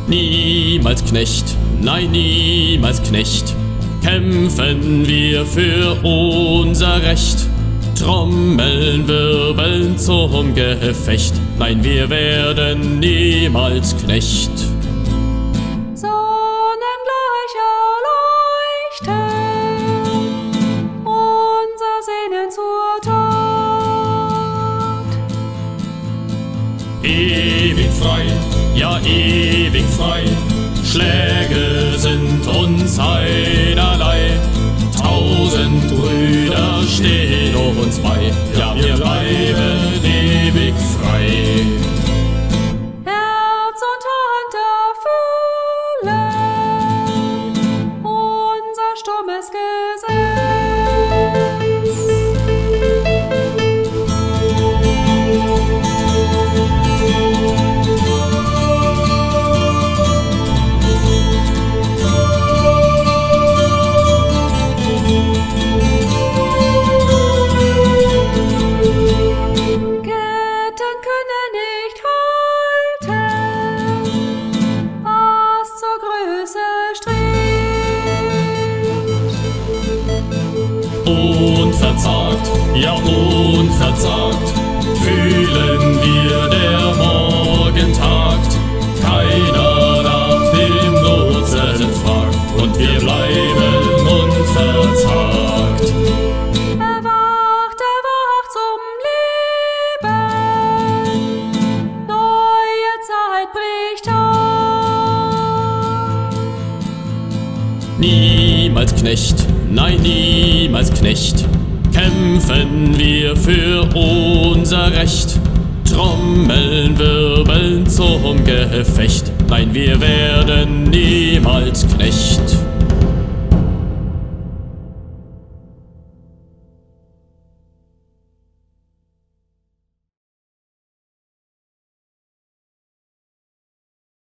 Niemals Knecht, nein, niemals Knecht, kämpfen wir für unser Recht. Trommeln, wirbeln zum Gefecht, nein, wir werden niemals Knecht. Sonnengleicher leuchtet unser Sehnen zur Tat. Ewig frei, ja ewig frei, Schläge sind uns einerlei. 1000 Brüder stehen uns bei, ja wir bleiben ewig frei. Herz und Hand erfüllen unser stummes Gesetz. Ketten können nicht halten, was zur Größe strebt. Unverzagt, ja unverzagt, fühlen wir der Morgen tagt. Keiner nach dem Nutzen fragt und wir bleiben unverzagt. Erwacht zum Leben, neue Zeit bricht an. Niemals Knecht, nein, niemals Knecht, kämpfen wir für unser Recht. Trommeln, wirbeln zum Gefecht, nein, wir werden niemals Knecht.